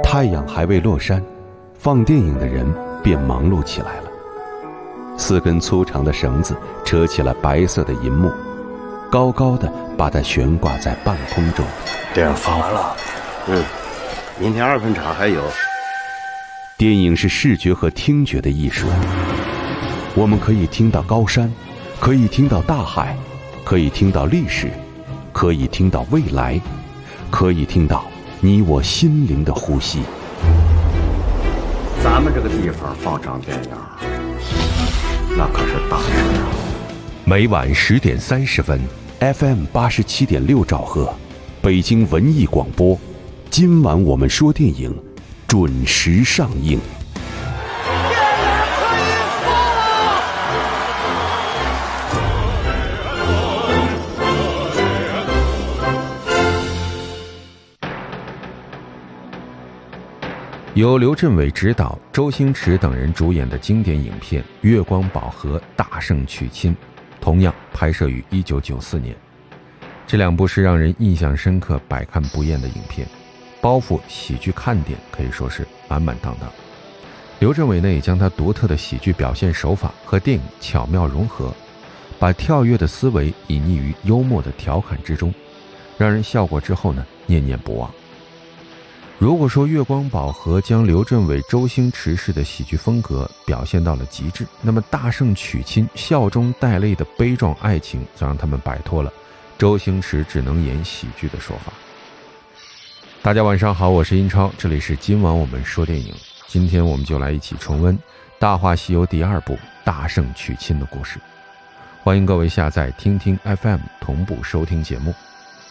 太阳还未落山，放电影的人便忙碌起来了。4根粗长的绳子扯起了白色的银幕，高高的把它悬挂在半空中。 电影放完了，明天2分场还有。 电影是视觉和听觉的艺术，我们可以听到高山，可以听到大海，可以听到历史，可以听到未来，可以听到你我心灵的呼吸。 咱们这个地方放场电影，那可是大事啊！ 每晚10点30分 ，FM 87.6兆赫，北京文艺广播。今晚我们说电影，准时上映。 由刘镇伟执导、周星驰等人主演的经典影片《月光宝盒》大胜娶亲，同样拍摄于1994年。这2部是让人印象深刻、百看不厌的影片，包袱、喜剧看点可以说是满满当当。刘镇伟呢，也将他独特的喜剧表现手法和电影巧妙融合，把跳跃的思维隐匿于幽默的调侃之中，让人笑过之后呢，念念不忘。如果说《月光宝盒》将刘镇伟、周星驰式的喜剧风格表现到了极致，那么《大胜娶亲》笑中带泪的悲壮爱情，则让他们摆脱了周星驰只能演喜剧的说法。大家晚上好，我是英超，这里是今晚我们说电影。今天我们就来一起重温《大话西游》第2部《大胜娶亲》的故事。欢迎各位下载听听 FM 同步收听节目。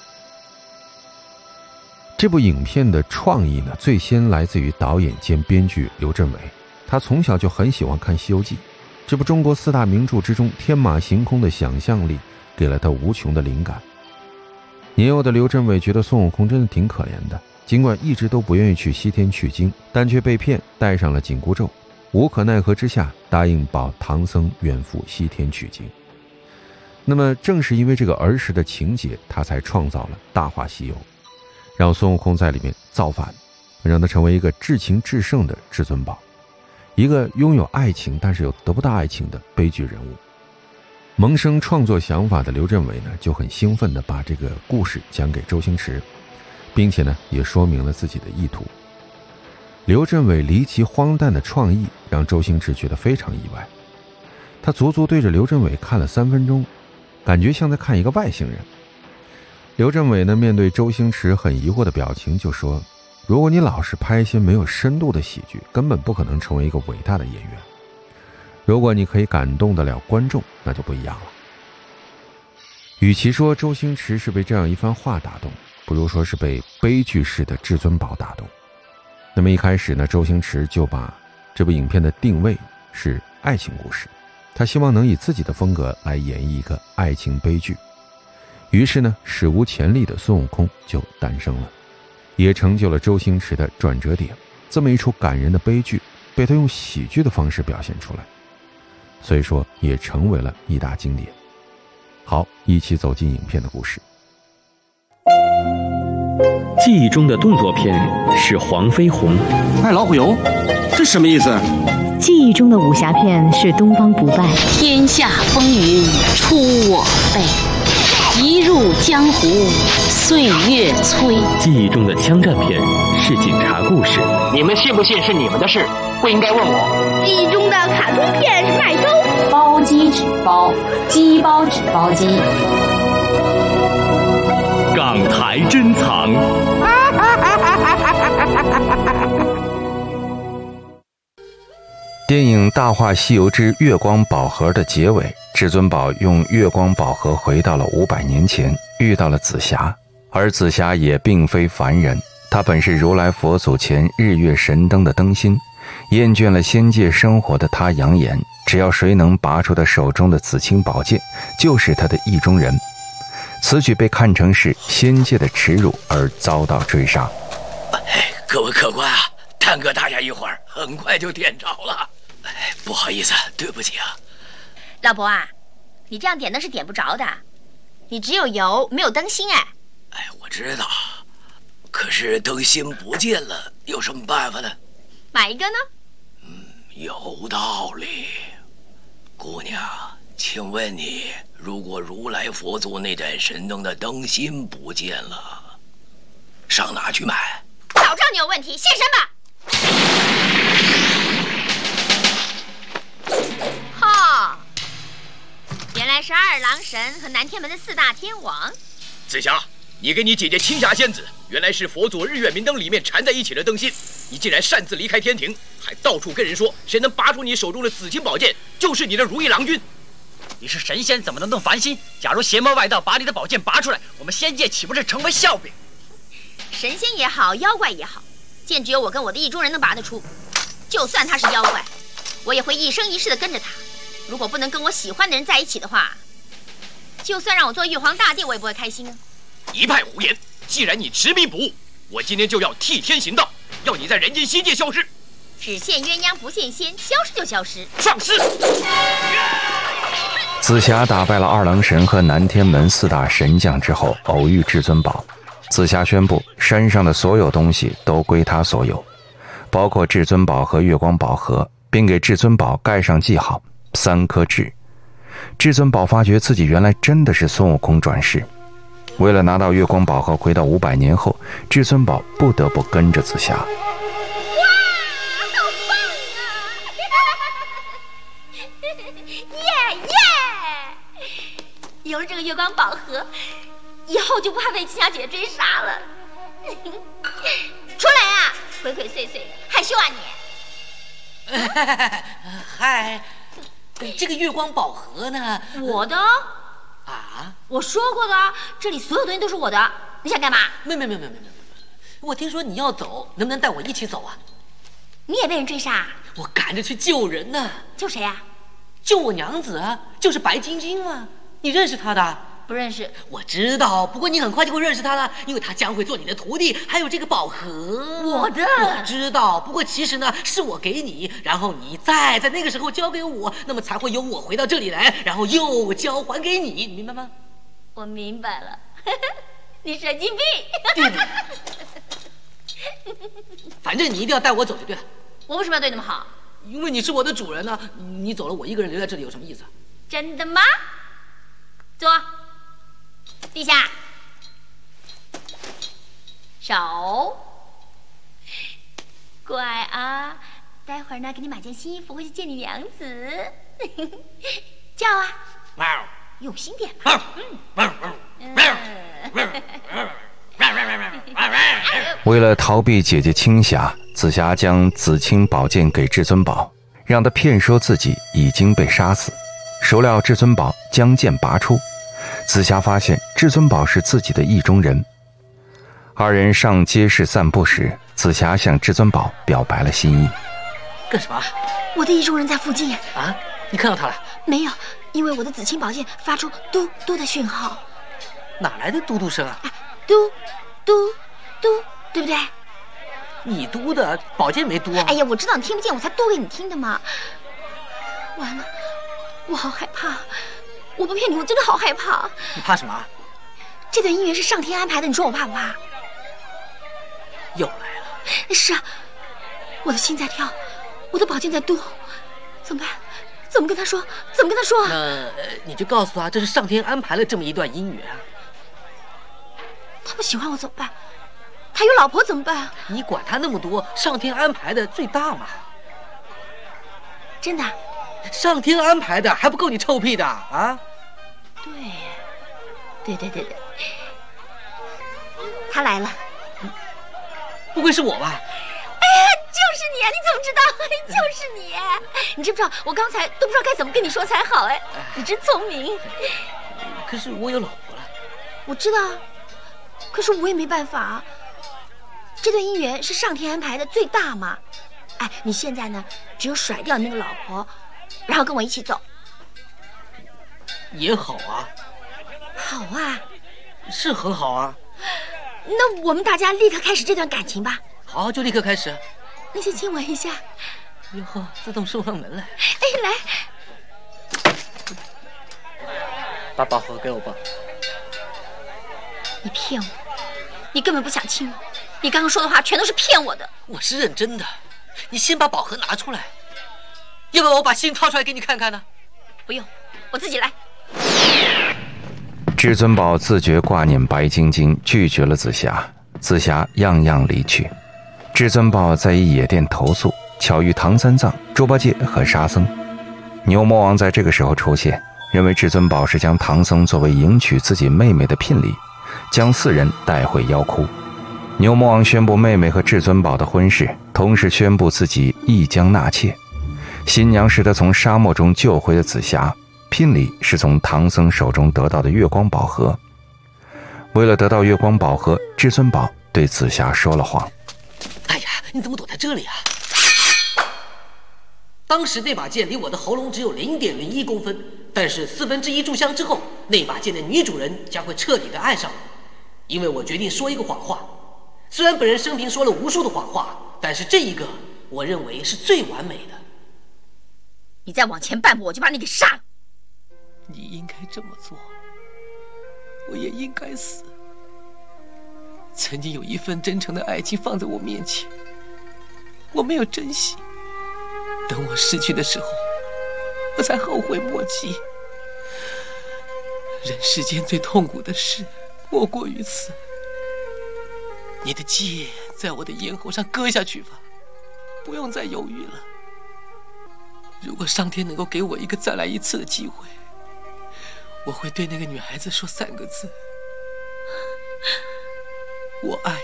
这部影片的创意呢，最先来自于导演兼编剧刘镇伟。他从小就很喜欢看《西游记》，这部中国4大名著之中天马行空的想象力给了他无穷的灵感。年幼的刘镇伟觉得孙悟空真的挺可怜的，尽管一直都不愿意去西天取经，但却被骗戴上了紧箍咒，无可奈何之下答应保唐僧远赴西天取经。那么正是因为这个儿时的情节，他才创造了《大话西游》，让孙悟空在里面造反，让他成为一个至情至圣的至尊宝，一个拥有爱情但是又得不到爱情的悲剧人物。萌生创作想法的刘镇伟呢，就很兴奋地把这个故事讲给周星驰，并且呢，也说明了自己的意图。刘镇伟离奇荒诞的创意让周星驰觉得非常意外，他足足对着刘镇伟看了3分钟，感觉像在看一个外星人。刘镇伟呢，面对周星驰很疑惑的表情就说，如果你老是拍一些没有深度的喜剧，根本不可能成为一个伟大的演员。如果你可以感动得了观众，那就不一样了。与其说周星驰是被这样一番话打动，不如说是被悲剧式的至尊宝打动。那么一开始呢，周星驰就把这部影片的定位是爱情故事，他希望能以自己的风格来演绎一个爱情悲剧。于是呢，史无前例的孙悟空就诞生了，也成就了周星驰的转折点。这么一出感人的悲剧，被他用喜剧的方式表现出来，所以说也成为了一大经典。好，一起走进影片的故事。 记忆中的动作片是黄飞鸿， 卖老虎油，这什么意思？ 记忆中的武侠片是东方不败， 天下风云出我辈，一入江湖岁月催。 记忆中的枪战片是警察故事， 你们信不信是你们的事，不应该问我。 记忆中的卡通片是麦兜， 包鸡纸包，鸡包纸包鸡。 港台珍藏。 电影《大话西游之月光宝盒》的结尾，至尊宝用月光宝盒回到了500年前，遇到了紫霞。而紫霞也并非凡人，她本是如来佛祖前日月神灯的灯芯。厌倦了仙界生活的她扬言，只要谁能拔出她手中的紫青宝剑，就是她的意中人。此举被看成是仙界的耻辱，而遭到追杀。 各位客官啊，耽搁大家一会儿，很快就点着了。不好意思，对不起啊。 老伯啊，你这样点灯是点不着的，你只有油没有灯芯。我知道。 可是灯芯不见了，有什么办法呢？ 买一个呢？ 有道理。姑娘，请问你，如果如来佛祖那盏神灯的灯芯不见了，上哪去买？ 早知道你有问题，现身吧！哈，原来是二郎神和南天门的4大天王。 紫霞，你跟你姐姐青霞仙子，原来是佛祖日月明灯里面缠在一起的灯芯，你竟然擅自离开天庭，还到处跟人说，谁能拔出你手中的紫青宝剑，就是你的如意郎君。 你是神仙，怎么能动凡心？假如邪魔外道把你的宝剑拔出来，我们仙界岂不是成为笑柄？ 神仙也好，妖怪也好，剑只有我跟我的意中人能拔得出。就算他是妖怪，我也会一生一世的跟着他。如果不能跟我喜欢的人在一起的话，就算让我做玉皇大帝，我也不会开心啊！ 一派胡言！既然你执迷不悟，我今天就要替天行道，要你在人间仙界消失。 只羡鸳鸯不羡仙，消失就消失。 上师。 紫霞打败了二郎神和南天门4大神将之后，偶遇至尊宝。紫霞宣布，山上的所有东西都归她所有，包括至尊宝和月光宝盒，并给至尊宝盖上记号3颗痣。至尊宝发觉自己原来真的是孙悟空转世。为了拿到月光宝盒回到500年后，至尊宝不得不跟着紫霞。 哇，好棒啊！耶耶！有了这个月光宝盒，以后就不怕被青霞姐追杀了。出来啊，鬼鬼祟祟，害羞啊你！ 嗨，这个月光宝盒呢？ 我的。 啊！ 我说过的，这里所有东西都是我的。你想干嘛？ 没，我听说你要走，能不能带我一起走啊？ 你也被人追杀？ 我赶着去救人呢。 救谁啊？ 救我娘子啊，就是白晶晶啊。你认识她的？ 不认识。 我知道，不过你很快就会认识她了，因为她将会做你的徒弟，还有这个宝盒。 我的。 我知道，不过其实呢，是我给你，然后你再在那个时候交给我，那么才会由我回到这里来，然后又交还给你，你明白吗？ 我明白了。你神经病。 对的。反正你一定要带我走就对了。 我为什么要对那么好？ 因为你是我的主人呢。你走了，我一个人留在这里有什么意思？ 真的吗？坐，地下，手，乖啊！待会儿呢，给你买件新衣服回去见你娘子。叫啊！有心点嘛。 为了逃避姐姐青霞，紫霞将紫青宝剑给至尊宝，让他骗说自己已经被杀死。孰料至尊宝将剑拔出，紫霞发现至尊宝是自己的意中人。二人上街市散步时，紫霞向至尊宝表白了心意。 干什么？ 我的意中人在附近啊！你看到他了？ 没有，因为我的紫青宝剑发出嘟嘟的讯号。 哪来的嘟嘟声啊？ 嘟嘟嘟，对不对？ 你嘟的，宝剑没嘟啊。 哎呀，我知道你听不见，我才嘟给你听的嘛。完了，我好害怕，我不骗你，我真的好害怕。 你怕什么？ 这段姻缘是上天安排的，你说我怕不怕？ 又来了。 是啊，我的心在跳，我的宝剑在嘟，怎么办？怎么跟他说？怎么跟他说？ 那你就告诉他，这是上天安排了这么一段姻缘啊。 他不喜欢我怎么办？他有老婆怎么办？ 你管他那么多，上天安排的最大嘛。 真的？ 上天安排的还不够你臭屁的啊？ 对，他来了。 不会是我吧？ 哎呀，就是你啊！你怎么知道？就是你！你知不知道？我刚才都不知道该怎么跟你说才好哎！你真聪明。 可是我有老婆了。 我知道，可是我也没办法。这段姻缘是上天安排的最大嘛。哎，你现在呢，只有甩掉你那个老婆，然后跟我一起走。 也好啊。 好啊。 是很好啊。 那我们大家立刻开始这段感情吧。 好，就立刻开始。 你先亲我一下。 以后自动送上门来。 哎，来。 把宝盒给我吧。 你骗我，你根本不想亲我。 你刚刚说的话全都是骗我的。 我是认真的，你先把宝盒拿出来，要不要我把心掏出来给你看看呢？ 不用，我自己来。 至尊宝自觉挂念白晶晶，拒绝了紫霞。紫霞样样离去。至尊宝在一野店投宿，巧遇唐三藏、猪八戒和沙僧。牛魔王在这个时候出现，认为至尊宝是将唐僧作为迎娶自己妹妹的聘礼，将4人带回妖窟。牛魔王宣布妹妹和至尊宝的婚事，同时宣布自己亦将纳妾。新娘是他从沙漠中救回的紫霞，聘礼是从唐僧手中得到的月光宝盒。为了得到月光宝盒，至尊宝对紫霞说了谎。 哎呀，你怎么躲在这里啊？当时那把剑离我的喉咙只有0.01公分，但是1/4炷香之后，那把剑的女主人将会彻底的爱上我，因为我决定说一个谎话。虽然本人生平说了无数的谎话，但是这一个我认为是最完美的。 你再往前半步，我就把你给杀了。 你应该这么做，我也应该死。曾经有一份真诚的爱情放在我面前，我没有珍惜，等我失去的时候，我才后悔莫及。人世间最痛苦的事莫过于此。你的剑在我的咽喉上割下去吧，不用再犹豫了。如果上天能够给我一个再来一次的机会，我会对那个女孩子说3个字：我爱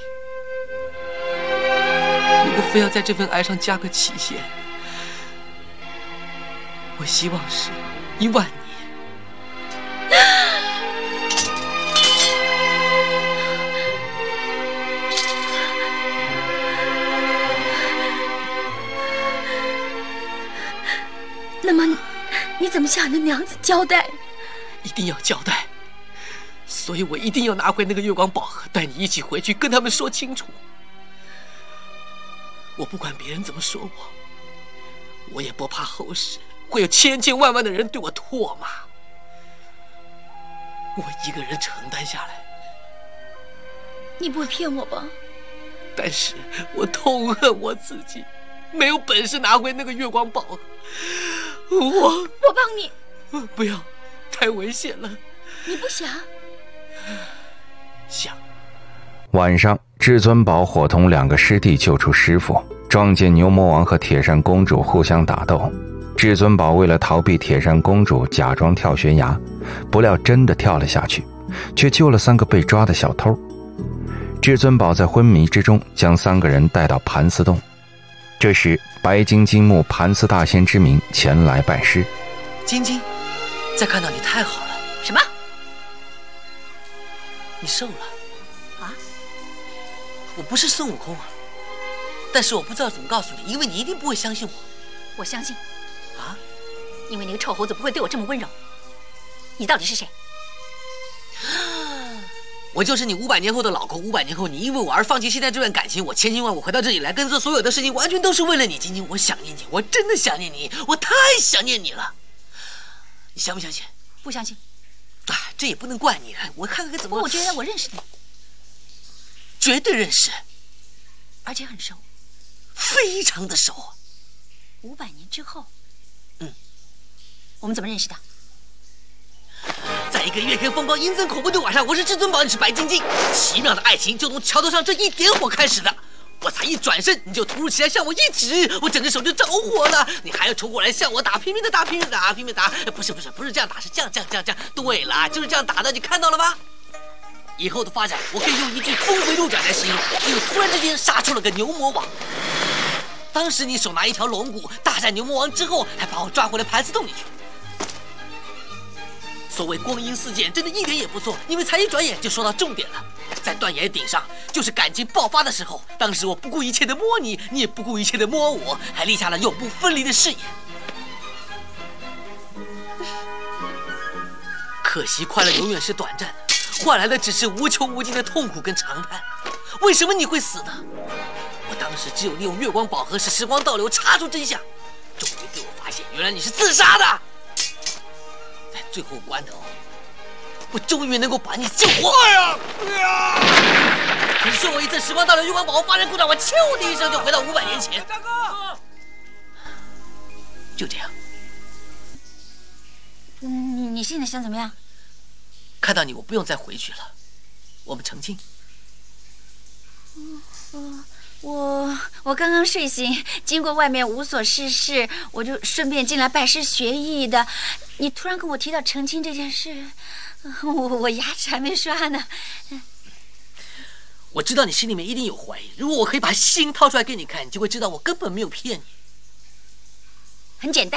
你。如果非要在这份爱上加个期限，我希望是1万年。 那么你怎么向你的娘子交代？ 一定要交代，所以我一定要拿回那个月光宝盒，带你一起回去跟他们说清楚。我不管别人怎么说我也不怕后世会有千千万万的人对我唾骂，我一个人承担下来。 你不会骗我吧？ 但是我痛恨我自己，没有本事拿回那个月光宝盒。我帮你。 不要，太危险了。 你不想？ 想。 晚上，至尊宝伙同2个师弟救出师傅，撞见牛魔王和铁扇公主互相打斗。至尊宝为了逃避铁扇公主，假装跳悬崖，不料真的跳了下去，却救了3个被抓的小偷。至尊宝在昏迷之中将3个人带到盘丝洞。这时，白晶晶慕盘丝大仙之名前来拜师。 晶晶，再看到你太好了。 什么？ 你瘦了啊？ 我不是孙悟空啊，但是我不知道怎么告诉你，因为你一定不会相信我。 我相信。 啊？ 因为那个臭猴子不会对我这么温柔。你到底是谁？ 我就是你500年后的老公。500年后，你因为我而放弃现在这段感情，我千辛万苦回到这里来，跟做所有的事情，完全都是为了你。晶晶，我想念你，我真的想念你，我太想念你了。你相不相信？ 不相信。 啊，这也不能怪你，我看看怎么。 我觉得我认识你， 绝对认识， 而且很熟， 非常的熟。 500年之后，我们怎么认识的？ 在一个月黑风高、阴森恐怖的晚上，我是至尊宝，你是白晶晶，奇妙的爱情就从桥头上这一点火开始的。我才一转身，你就突如其来向我一指，我整个手就着火了。你还要冲过来向我打，拼命的打，拼命的打，拼命打。不是这样打，是这样。对了，就是这样打的，你看到了吧？以后的发展，我可以用一句峰回路转来形容，因为突然之间杀出了个牛魔王。当时你手拿一条龙骨大战牛魔王之后，还把我抓回来盘丝洞里去。所谓光阴似箭，真的一点也不错，因为才一转眼就说到重点了。在断崖顶上，就是感情爆发的时候。当时我不顾一切的摸你，你也不顾一切的摸我，还立下了永不分离的誓言。可惜快乐永远是短暂的，换来的只是无穷无尽的痛苦跟长叹。为什么你会死呢？我当时只有利用月光宝盒使时光倒流，查出真相，终于被我发现，原来你是自杀的。在最后关头，我终于能够把你救活。 可是顺我一次时光倒流，月光宝盒发生故障，我咻的一声就回到500年前。大哥，就这样。 你现在想怎么样？ 看到你，我不用再回去了，我们成亲。 我刚刚睡醒，经过外面无所事事，我就顺便进来拜师学艺的。你突然跟我提到成亲这件事，我牙齿还没刷呢。 我知道你心里面一定有怀疑，如果我可以把心掏出来给你看，你就会知道我根本没有骗你。 很简单。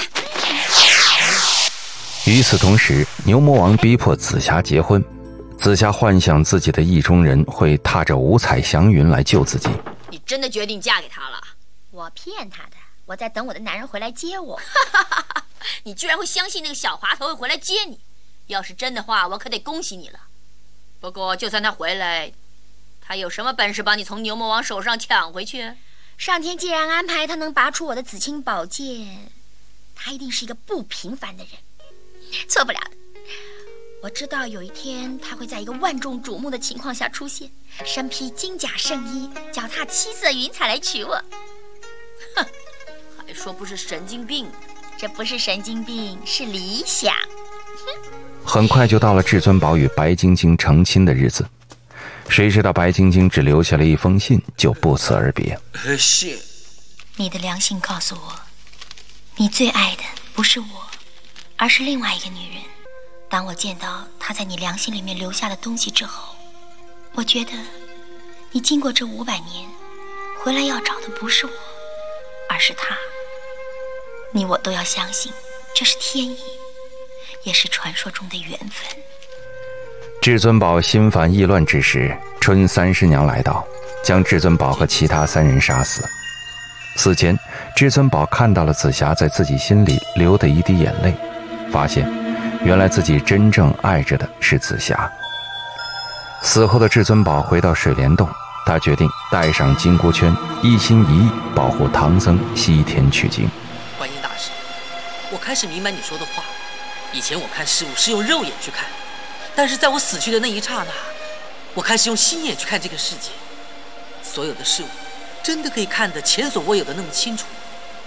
与此同时，牛魔王逼迫紫霞结婚。紫霞幻想自己的意中人会踏着五彩祥云来救自己。 你真的决定嫁给他了？ 我骗他的，我在等我的男人回来接我。 你居然会相信那个小滑头会回来接你？要是真的话，我可得恭喜你了。不过，就算他回来，他有什么本事把你从牛魔王手上抢回去？ 上天既然安排他能拔出我的紫青宝剑，他一定是一个不平凡的人，错不了的。我知道有一天他会在一个万众瞩目的情况下出现，身披金甲圣衣，脚踏七色云彩来娶我。 哼，还说不是神经病？ 这不是神经病，是理想。 很快就到了至尊宝与白晶晶成亲的日子，谁知道白晶晶只留下了一封信就不辞而别。 是， 你的良心告诉我，你最爱的不是我，而是另外一个女人。当我见到她在你良心里面留下的东西之后，我觉得你经过这500年回来要找的不是我，而是她。你我都要相信这是天意，也是传说中的缘分。 至尊宝心烦意乱之时，春30娘来到，将至尊宝和其他3人杀死。死前，至尊宝看到了紫霞在自己心里流的一滴眼泪，发现原来自己真正爱着的是紫霞。死后的至尊宝回到水帘洞，他决定带上金箍圈，一心一意保护唐僧西天取经。 观音大师，我开始明白你说的话。以前我看事物是用肉眼去看，但是在我死去的那一刹那，我开始用心眼去看这个世界。所有的事物真的可以看得前所未有的那么清楚。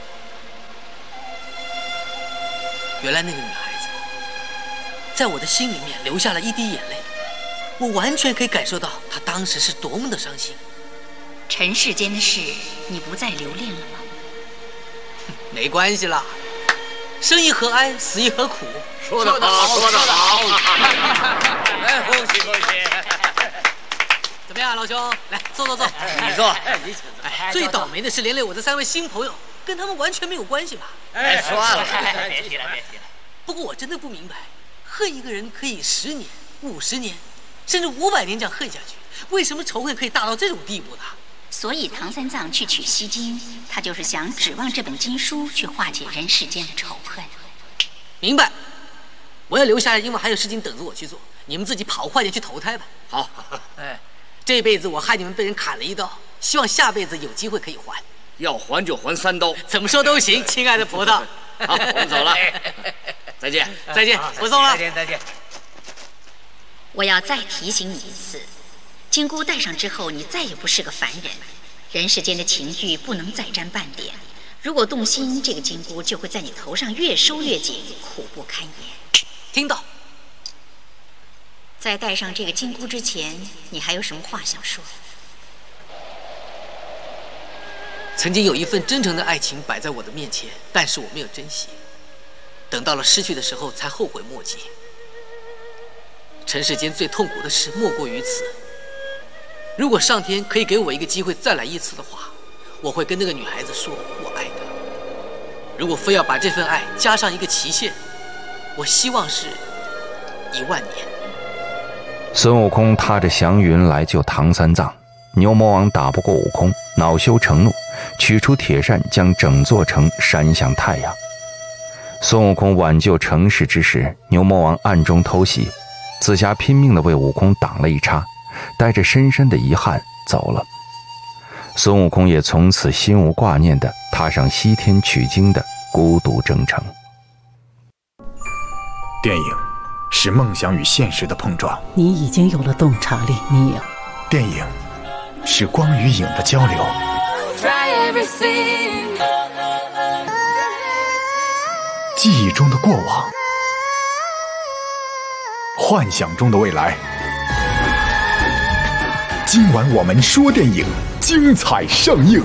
原来那个女孩子在我的心里面留下了一滴眼泪，我完全可以感受到她当时是多么的伤心。 尘世间的事，你不再留恋了吗？ 没关系啦，生亦何哀，死亦何苦。 说得好，说得好！ 哎，恭喜恭喜！怎么样，老兄？来，坐坐坐。 你坐。 哎，最倒霉的是连累我这3位新朋友，跟他们完全没有关系吧？ 哎，算了， 别提了，别提了。不过我真的不明白，恨一个人可以10年、50年，甚至500年这样恨下去，为什么仇恨可以大到这种地步呢？ 所以唐三藏去取西经，他就是想指望这本经书去化解人世间的仇恨。 明白。我要留下来，因为还有事情等着我去做。你们自己跑快点去投胎吧。 好。 哎，这辈子我害你们被人砍了一刀，希望下辈子有机会可以还。 要还就还3刀， 怎么说都行，亲爱的葡萄。 好，我们走了。再见， 再见，不送了。 再见。 我要再提醒你一次，金箍戴上之后，你再也不是个凡人，人世间的情欲不能再沾半点。如果动心，这个金箍就会在你头上越收越紧，苦不堪言。 听到。 在戴上这个金箍之前，你还有什么话想说？ 曾经有一份真诚的爱情摆在我的面前，但是我没有珍惜，等到了失去的时候才后悔莫及。尘世间最痛苦的事莫过于此。如果上天可以给我一个机会再来一次的话，我会跟那个女孩子说我爱她。如果非要把这份爱加上一个期限，我希望是1万年。 孙悟空踏着祥云来救唐三藏，牛魔王打不过悟空，恼羞成怒，取出铁扇将整座城扇向太阳。孙悟空挽救城市之时，牛魔王暗中偷袭，紫霞拼命地为悟空挡了一叉，带着深深的遗憾走了。孙悟空也从此心无挂念地踏上西天取经的孤独征程。 电影是梦想与现实的碰撞， 你已经有了洞察力，你有。 电影是光与影的交流。记忆中的过往，幻想中的未来。今晚我们说电影，精彩上映。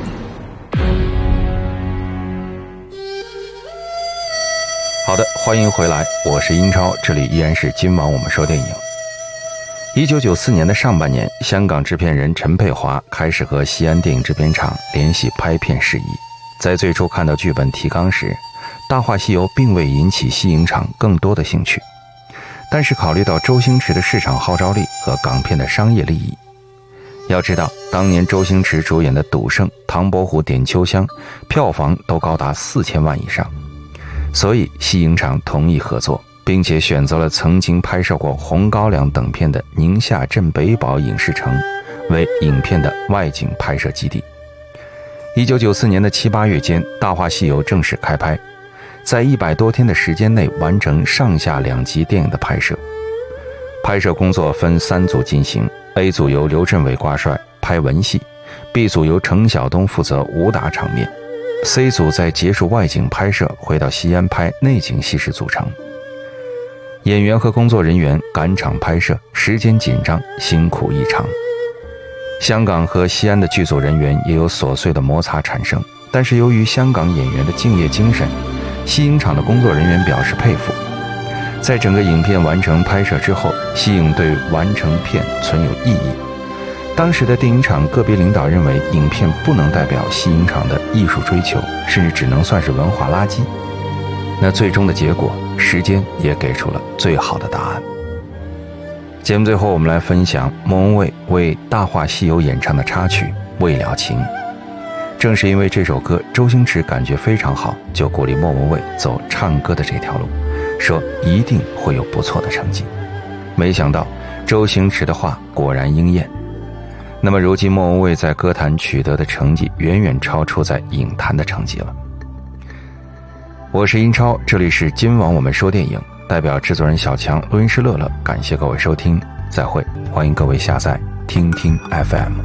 好的，欢迎回来，我是英超，这里依然是今晚我们说电影。1994年的上半年，香港制片人陈佩华开始和西安电影制片厂联系拍片事宜。在最初看到剧本提纲时，《大话西游》并未引起西影厂更多的兴趣，但是考虑到周星驰的市场号召力和港片的商业利益，要知道当年周星驰主演的《赌圣》《唐伯虎点秋香》票房都高达4000万以上，所以西影厂同意合作，并且选择了曾经拍摄过《红高粱》等片的宁夏镇北堡影视城为影片的外景拍摄基地。1994年的7、8月间，《大话西游》正式开拍，在100多天的时间内完成上下2集电影的拍摄。拍摄工作分3组进行， A 组由刘镇伟挂帅拍文戏， B 组由程晓东负责武打场面， C 组在结束外景拍摄回到西安拍内景戏时组成。演员和工作人员赶场拍摄，时间紧张，辛苦异常。香港和西安的剧组人员也有琐碎的摩擦产生，但是由于香港演员的敬业精神，西影厂的工作人员表示佩服。在整个影片完成拍摄之后，西影对完成片存有异议。当时的电影厂个别领导认为影片不能代表西影厂的艺术追求，甚至只能算是文化垃圾。那最终的结果，时间也给出了最好的答案。节目最后我们来分享莫文蔚为《大话西游》演唱的插曲《未了情》。正是因为这首歌周星驰感觉非常好，就鼓励莫文蔚走唱歌的这条路，说一定会有不错的成绩。没想到周星驰的话果然应验。那么如今莫文蔚在歌坛取得的成绩远远超出在影坛的成绩了。我是英超，这里是今晚我们说电影，代表制作人小强、录音师乐乐，感谢各位收听，再会，欢迎各位下载听听 FM。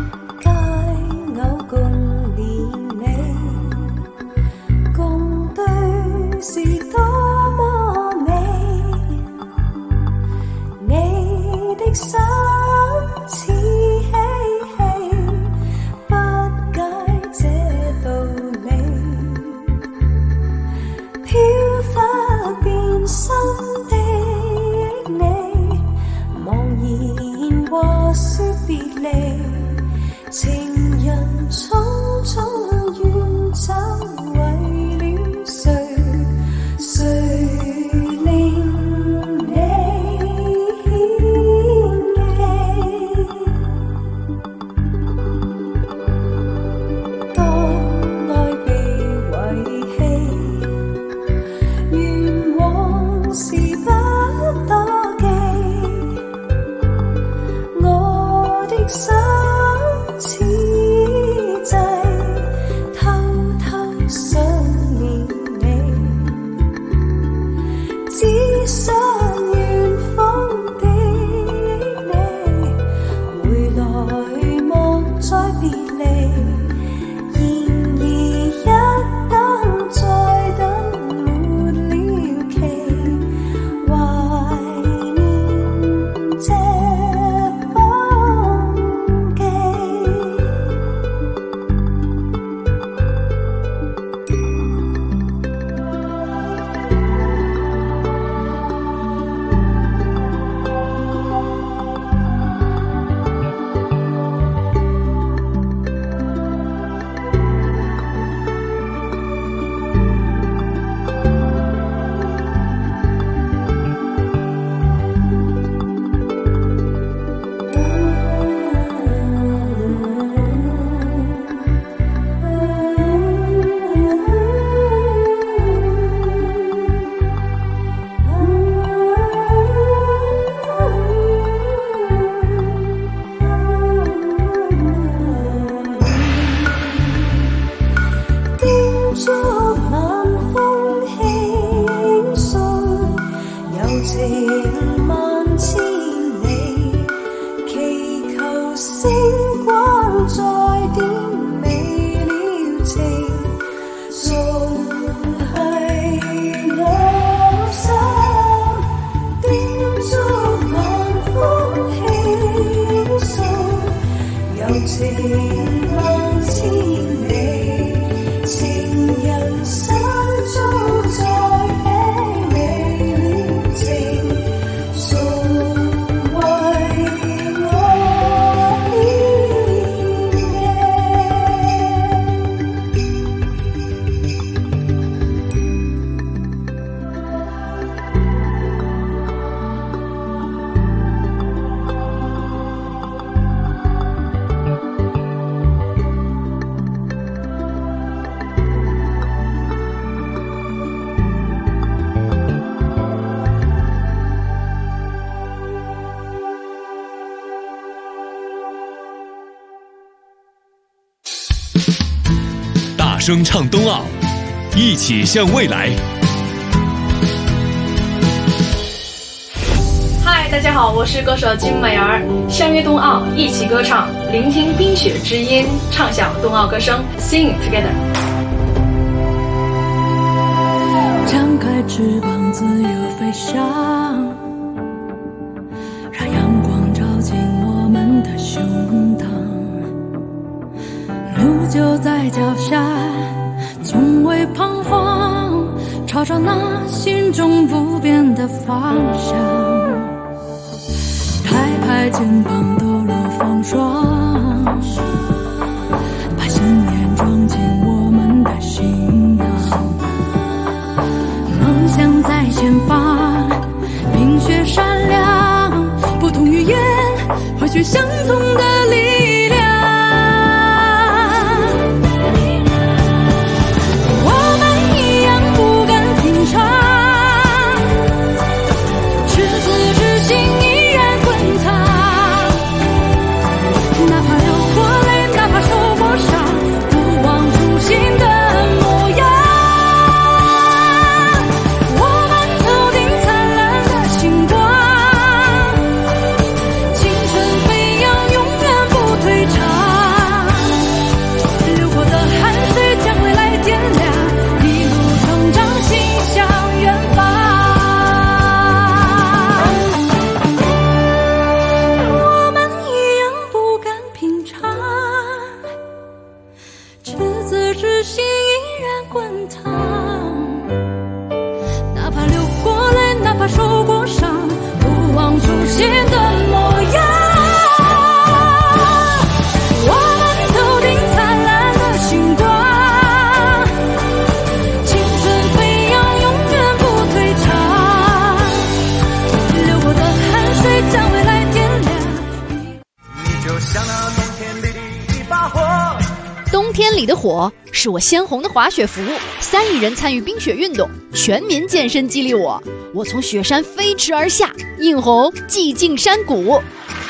情人匆匆遠走，為了誰？誰令你牽記？當愛被遺棄，願往事不多記。我的心此際偷偷想念你，只想遠方的你回來莫再別離。然而一等再等沒了期，懷念這情萬千里，祈求星光大声唱冬奥，一起向未来。 嗨，大家好，我是歌手金美儿，相约冬奥，一起歌唱，聆听冰雪之音，唱响冬奥歌声 ，Sing together。 张开翅膀，自由飞翔，让阳光照进我们的胸膛。路就在脚下，从未彷徨，朝着那心中不变的方向。拍拍肩膀，抖落风霜，把信念装进我们的行囊。梦想在前方，冰雪闪亮，不同语言汇聚相同的力量。 冬天里的火是我鲜红的滑雪服，3亿人参与冰雪运动，全民健身激励我。我从雪山飞驰而下，映红寂静山谷。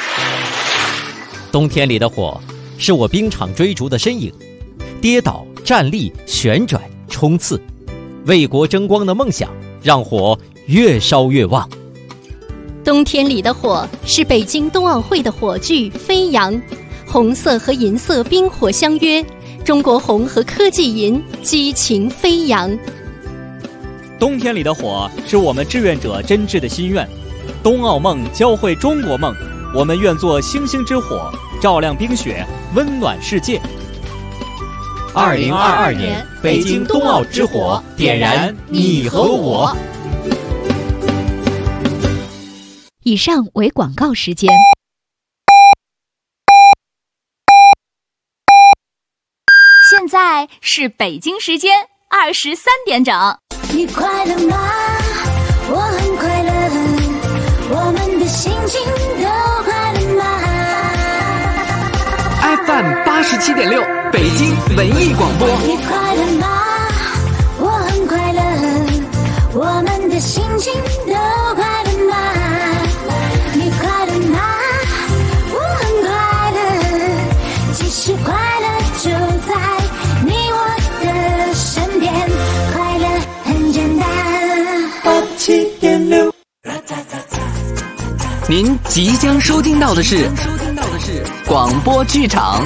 冬天里的火是我冰场追逐的身影，跌倒、站立、旋转、冲刺，为国争光的梦想让火越烧越旺。 冬天里的火是北京冬奥会的火炬飞扬，红色和银色冰火相约，中国红和科技银激情飞扬。 冬天里的火是我们志愿者真挚的心愿，冬奥梦教会中国梦，我们愿做星星之火，照亮冰雪，温暖世界。 2022年北京冬奥之火，点燃你和我。 以上为广告时间。 现在是北京时间23点整。 你快乐吗？我很快乐，我们的心情都快乐吗 ？FM 87.6，北京文艺广播。 你快乐吗？我很快乐，我们的心情都快乐吗？你快乐吗？我很快乐，其实快乐就在你我的身边，快乐很简单。87.6， 您即将收听到的是广播剧场。